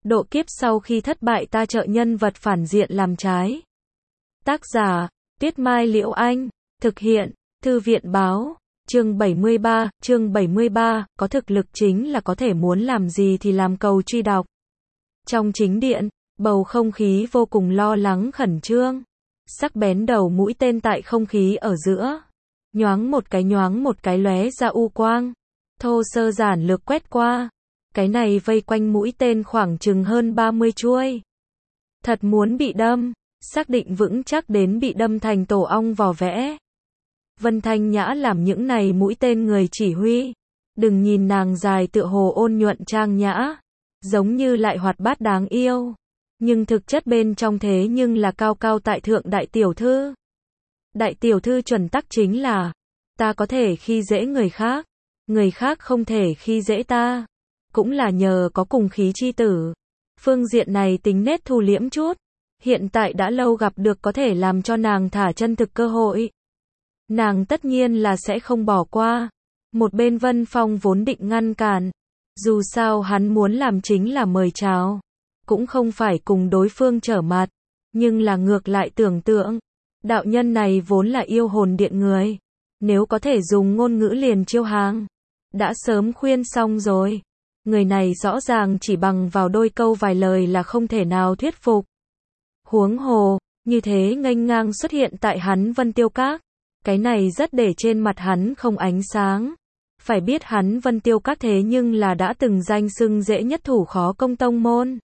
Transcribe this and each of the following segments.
Độ kiếp sau khi thất bại ta trợ nhân vật phản diện làm trái. Tác giả, Tuyết Mai Liễu Anh. Thực hiện, Thư viện Báo. Chương 73, có thực lực chính là có thể muốn làm gì thì làm, cầu truy đọc. Trong chính điện, bầu không khí vô cùng lo lắng khẩn trương. Sắc bén đầu mũi tên tại không khí ở giữa. Nhoáng một cái lóe ra u quang. Thô sơ giản lược quét qua. Cái này vây quanh mũi tên khoảng chừng hơn 30 chuôi. Thật muốn bị đâm, xác định vững chắc đến bị đâm thành tổ ong vỏ vẽ. Vân Thanh Nhã làm những này mũi tên người chỉ huy. Đừng nhìn nàng dài tựa hồ ôn nhuận trang nhã, giống như lại hoạt bát đáng yêu. Nhưng thực chất bên trong thế nhưng là cao cao tại thượng đại tiểu thư. Đại tiểu thư chuẩn tắc chính là, ta có thể khi dễ người khác không thể khi dễ ta. Cũng là nhờ có cùng khí chi tử. Phương diện này tính nết thu liễm chút. Hiện tại đã lâu gặp được có thể làm cho nàng thả chân thực cơ hội. Nàng tất nhiên là sẽ không bỏ qua. Một bên Vân Phong vốn định ngăn cản. Dù sao hắn muốn làm chính là mời chào. Cũng không phải cùng đối phương trở mặt. Nhưng là ngược lại tưởng tượng. Đạo nhân này vốn là yêu hồn điện người. Nếu có thể dùng ngôn ngữ liền chiêu hàng. Đã sớm khuyên xong rồi. Người này rõ ràng chỉ bằng vào đôi câu vài lời là không thể nào thuyết phục. Huống hồ, như thế nghênh ngang xuất hiện tại hắn Vân Tiêu Các. Cái này rất để trên mặt hắn không ánh sáng. Phải biết hắn Vân Tiêu Các thế nhưng là đã từng danh xưng dễ nhất thủ khó công tông môn.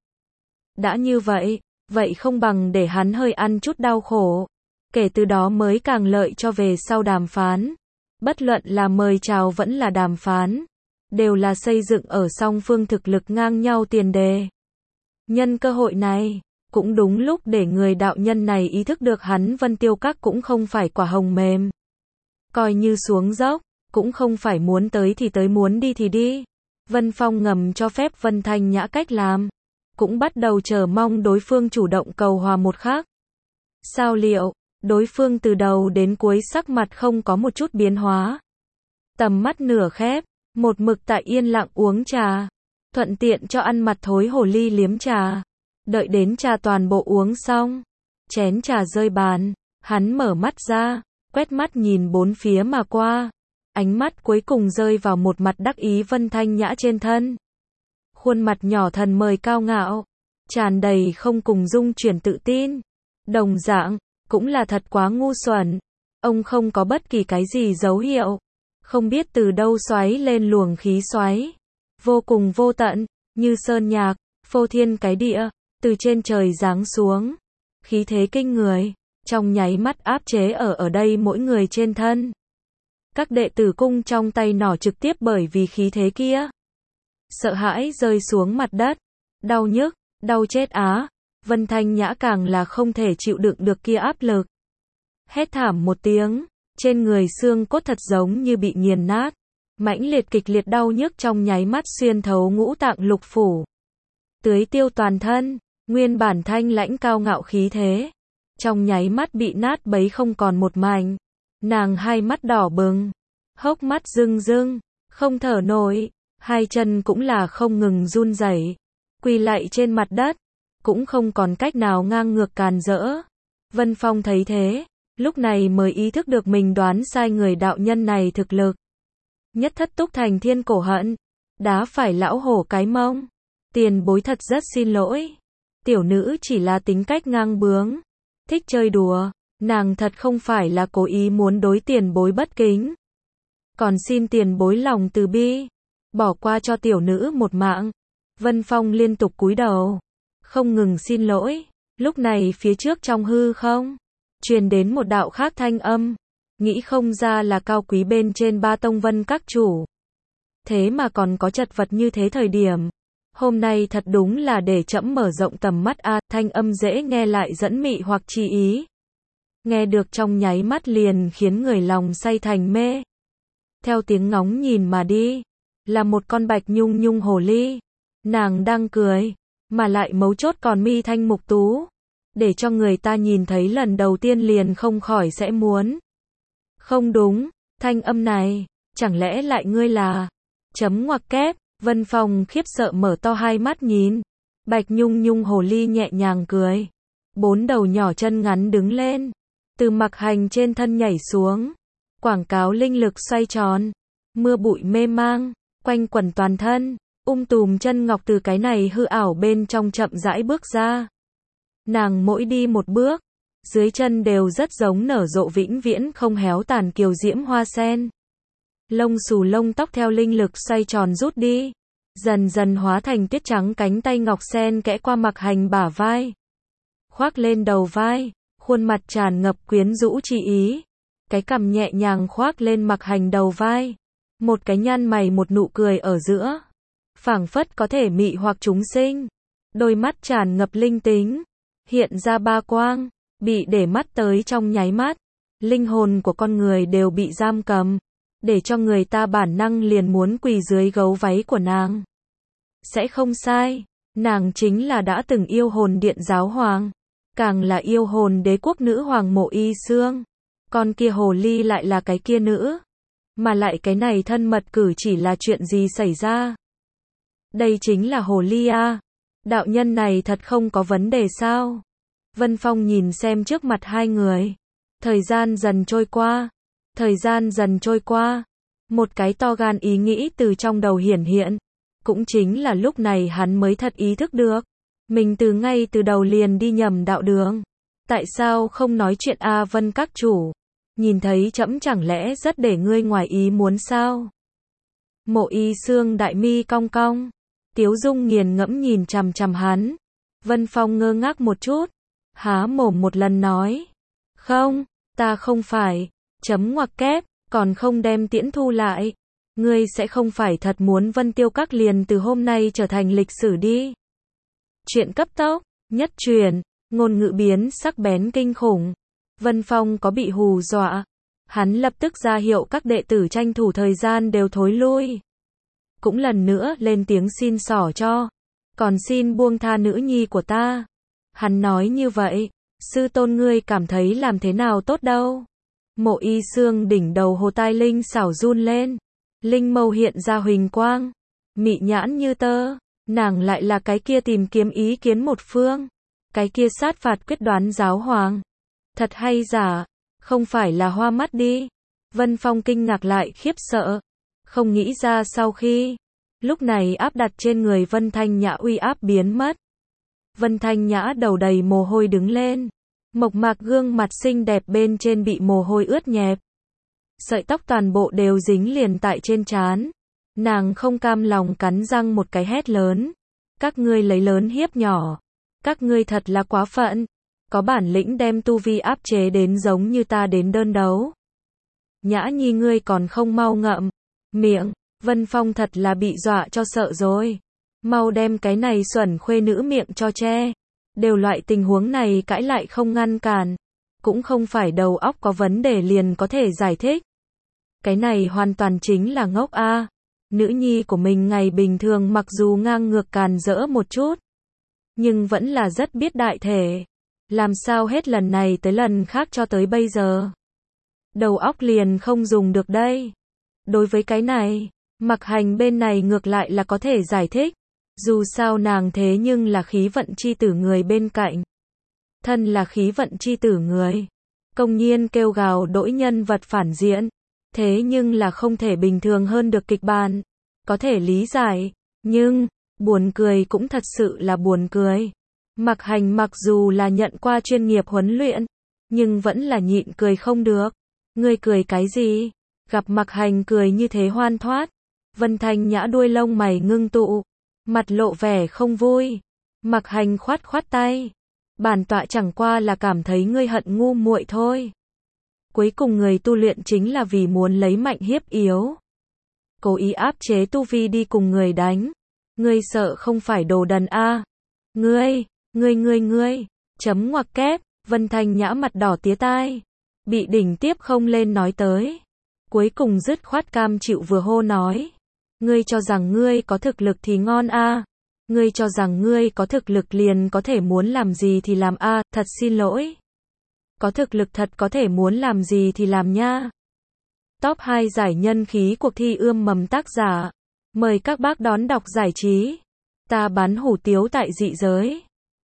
Đã như vậy, vậy không bằng để hắn hơi ăn chút đau khổ. Kể từ đó mới càng lợi cho về sau đàm phán. Bất luận là mời chào vẫn là đàm phán. Đều là xây dựng ở song phương thực lực ngang nhau tiền đề. Nhân cơ hội này, cũng đúng lúc để người đạo nhân này ý thức được hắn Vân Tiêu Các cũng không phải quả hồng mềm. Coi như xuống dốc, cũng không phải muốn tới thì tới, muốn đi thì đi. Vân Phong ngầm cho phép Vân Thanh Nhã cách làm. Cũng bắt đầu chờ mong đối phương chủ động cầu hòa một khác. Sao liệu, đối phương từ đầu đến cuối sắc mặt không có một chút biến hóa. Tầm mắt nửa khép. Một mực tại yên lặng uống trà, thuận tiện cho ăn mặt thối hồ ly liếm trà. Đợi đến trà toàn bộ uống xong, chén trà rơi bàn, hắn mở mắt ra, quét mắt nhìn bốn phía mà qua. Ánh mắt cuối cùng rơi vào một mặt đắc ý Vân Thanh Nhã trên thân. Khuôn mặt nhỏ thần mời cao ngạo, tràn đầy không cùng dung chuyển tự tin. Đồng dạng, cũng là thật quá ngu xuẩn. Ông không có bất kỳ cái gì dấu hiệu. Không biết từ đâu xoáy lên luồng khí xoáy. Vô cùng vô tận, như sơn nhạc, phô thiên cái địa, từ trên trời giáng xuống. Khí thế kinh người, trong nháy mắt áp chế ở đây mỗi người trên thân. Các đệ tử cung trong tay nỏ trực tiếp bởi vì khí thế kia. Sợ hãi rơi xuống mặt đất. Đau nhức, đau chết á. Vân Thanh Nhã càng là không thể chịu đựng được kia áp lực. Hét thảm một tiếng. Trên người xương cốt thật giống như bị nghiền nát. Mãnh liệt kịch liệt đau nhức trong nháy mắt xuyên thấu ngũ tạng lục phủ. Tưới tiêu toàn thân, nguyên bản thanh lãnh cao ngạo khí thế. Trong nháy mắt bị nát bấy không còn một mảnh. Nàng hai mắt đỏ bừng, hốc mắt rưng rưng, không thở nổi. Hai chân cũng là không ngừng run rẩy, quỳ lạy trên mặt đất. Cũng không còn cách nào ngang ngược càn rỡ. Vân Phong thấy thế. Lúc này mới ý thức được mình đoán sai người đạo nhân này thực lực. Nhất thất túc thành thiên cổ hận. Đá phải lão hổ cái mông. Tiền bối thật rất xin lỗi. Tiểu nữ chỉ là tính cách ngang bướng. Thích chơi đùa. Nàng thật không phải là cố ý muốn đối tiền bối bất kính. Còn xin tiền bối lòng từ bi. Bỏ qua cho tiểu nữ một mạng. Vân Phong liên tục cúi đầu. Không ngừng xin lỗi. Lúc này phía trước trong hư không. Truyền đến một đạo khác thanh âm. Nghĩ không ra là cao quý bên trên ba tông Vân các chủ. Thế mà còn có chật vật như thế thời điểm. Hôm nay thật đúng là để trẫm mở rộng tầm mắt a. Thanh âm dễ nghe lại dẫn mị hoặc chi ý. Nghe được trong nháy mắt liền khiến người lòng say thành mê. Theo tiếng ngóng nhìn mà đi. Là một con bạch nhung nhung hồ ly. Nàng đang cười. Mà lại mấu chốt còn mi thanh mục tú. Để cho người ta nhìn thấy lần đầu tiên liền không khỏi sẽ muốn. Không đúng, thanh âm này, chẳng lẽ lại ngươi là... Chấm ngoặc kép, Vân Phong khiếp sợ mở to hai mắt nhìn. Bạch Nhung Nhung hồ ly nhẹ nhàng cười. 4 đầu nhỏ chân ngắn đứng lên. Từ mặc hành trên thân nhảy xuống. Quảng cáo linh lực xoay tròn. Mưa bụi mê mang. Quanh quẩn toàn thân. Tùm chân ngọc từ cái này hư ảo bên trong chậm rãi bước ra. Nàng mỗi đi một bước. Dưới chân đều rất giống nở rộ vĩnh viễn không héo tàn kiều diễm hoa sen. Lông xù lông tóc theo linh lực xoay tròn rút đi. Dần dần hóa thành tuyết trắng, cánh tay ngọc sen kẽ qua mặc hành bả vai. Khoác lên đầu vai, khuôn mặt tràn ngập quyến rũ chi ý. Cái cằm nhẹ nhàng khoác lên mặc hành đầu vai. Một cái nhăn mày một nụ cười ở giữa. Phảng phất có thể mị hoặc chúng sinh. Đôi mắt tràn ngập linh tính. Hiện ra ba quang. Bị để mắt tới trong nháy mắt. Linh hồn của con người đều bị giam cầm. Để cho người ta bản năng liền muốn quỳ dưới gấu váy của nàng. Sẽ không sai. Nàng chính là đã từng yêu hồn điện giáo hoàng. Càng là yêu hồn đế quốc nữ hoàng Mộ Y Xương. Con kia hồ ly lại là cái kia nữ. Mà lại cái này thân mật cử chỉ là chuyện gì xảy ra? Đây chính là hồ ly à? Đạo nhân này thật không có vấn đề sao? Vân Phong nhìn xem trước mặt hai người. Thời gian dần trôi qua. Thời gian dần trôi qua. Một cái to gan ý nghĩ từ trong đầu hiển hiện. Cũng chính là lúc này hắn mới thật ý thức được. Mình ngay từ đầu liền đi nhầm đạo đường. Tại sao không nói chuyện a Vân các chủ? Nhìn thấy trẫm chẳng lẽ rất để ngươi ngoài ý muốn sao? Mộ Y Xương đại mi cong cong. Tiếu Dung nghiền ngẫm nhìn chằm chằm hắn. Vân Phong ngơ ngác một chút. Há mồm một lần nói. Không, ta không phải. Chấm ngoặc kép, còn không đem tiễn thu lại. Ngươi sẽ không phải thật muốn Vân Tiêu Các liền từ hôm nay trở thành lịch sử đi. Chuyện cấp tốc, nhất truyền, ngôn ngữ biến sắc bén kinh khủng. Vân Phong có bị hù dọa. Hắn lập tức ra hiệu các đệ tử tranh thủ thời gian đều thối lui. Cũng lần nữa lên tiếng xin xỏ cho. Còn xin buông tha nữ nhi của ta. Hắn nói như vậy, sư tôn ngươi cảm thấy làm thế nào tốt đâu. Mộ Y Xương đỉnh đầu hồ tai linh xảo run lên. Linh mâu hiện ra huỳnh quang. Mị nhãn như tơ. Nàng lại là cái kia tìm kiếm ý kiến một phương. Cái kia sát phạt quyết đoán giáo hoàng. Thật hay giả? Không phải là hoa mắt đi. Vân Phong kinh ngạc lại khiếp sợ. Không nghĩ ra sau khi. Lúc này áp đặt trên người Vân Thanh Nhã uy áp biến mất. Vân Thanh Nhã đầu đầy mồ hôi đứng lên. Mộc mạc gương mặt xinh đẹp bên trên bị mồ hôi ướt nhẹp. Sợi tóc toàn bộ đều dính liền tại trên trán. Nàng không cam lòng cắn răng một cái hét lớn. Các ngươi lấy lớn hiếp nhỏ. Các ngươi thật là quá phận. Có bản lĩnh đem tu vi áp chế đến giống như ta đến đơn đấu. Nhã nhi ngươi còn không mau ngậm miệng. Vân Phong thật là bị dọa cho sợ rồi. Mau đem cái này xuẩn khuê nữ miệng cho che. Đều loại tình huống này cãi lại không ngăn cản. Cũng không phải đầu óc có vấn đề liền có thể giải thích. Cái này hoàn toàn chính là ngốc a. Nữ nhi của mình ngày bình thường mặc dù ngang ngược càn rỡ một chút. Nhưng vẫn là rất biết đại thể. Làm sao hết lần này tới lần khác cho tới bây giờ. Đầu óc liền không dùng được đây. Đối với cái này, Mặc Hành bên này ngược lại là có thể giải thích. Dù sao nàng thế nhưng là khí vận chi tử người bên cạnh. Thân là khí vận chi tử người. Công nhiên kêu gào đỗi nhân vật phản diện. Thế nhưng là không thể bình thường hơn được kịch bản. Có thể lý giải. Nhưng, buồn cười cũng thật sự là buồn cười. Mặc Hành mặc dù là nhận qua chuyên nghiệp huấn luyện. Nhưng vẫn là nhịn cười không được. Ngươi cười cái gì? Gặp Mặc Hành cười như thế hoan thoát. Vân Thanh Nhã đuôi lông mày ngưng tụ. Mặt lộ vẻ không vui. Mặc Hành khoát khoát tay. Bản tọa chẳng qua là cảm thấy ngươi hận ngu muội thôi. Cuối cùng người tu luyện chính là vì muốn lấy mạnh hiếp yếu. Cố ý áp chế tu vi đi cùng người đánh. Ngươi sợ không phải đồ đần a? Ngươi. Chấm ngoặc kép. Vân Thanh Nhã mặt đỏ tía tai. Bị đỉnh tiếp không lên nói tới. Cuối cùng dứt khoát cam chịu vừa hô nói. Ngươi cho rằng ngươi có thực lực thì ngon a? Ngươi cho rằng ngươi có thực lực liền có thể muốn làm gì thì làm a? Thật xin lỗi. Có thực lực thật có thể muốn làm gì thì làm nha. Top 2 giải nhân khí cuộc thi ươm mầm tác giả. Mời các bác đón đọc giải trí. Ta bán hủ tiếu tại dị giới.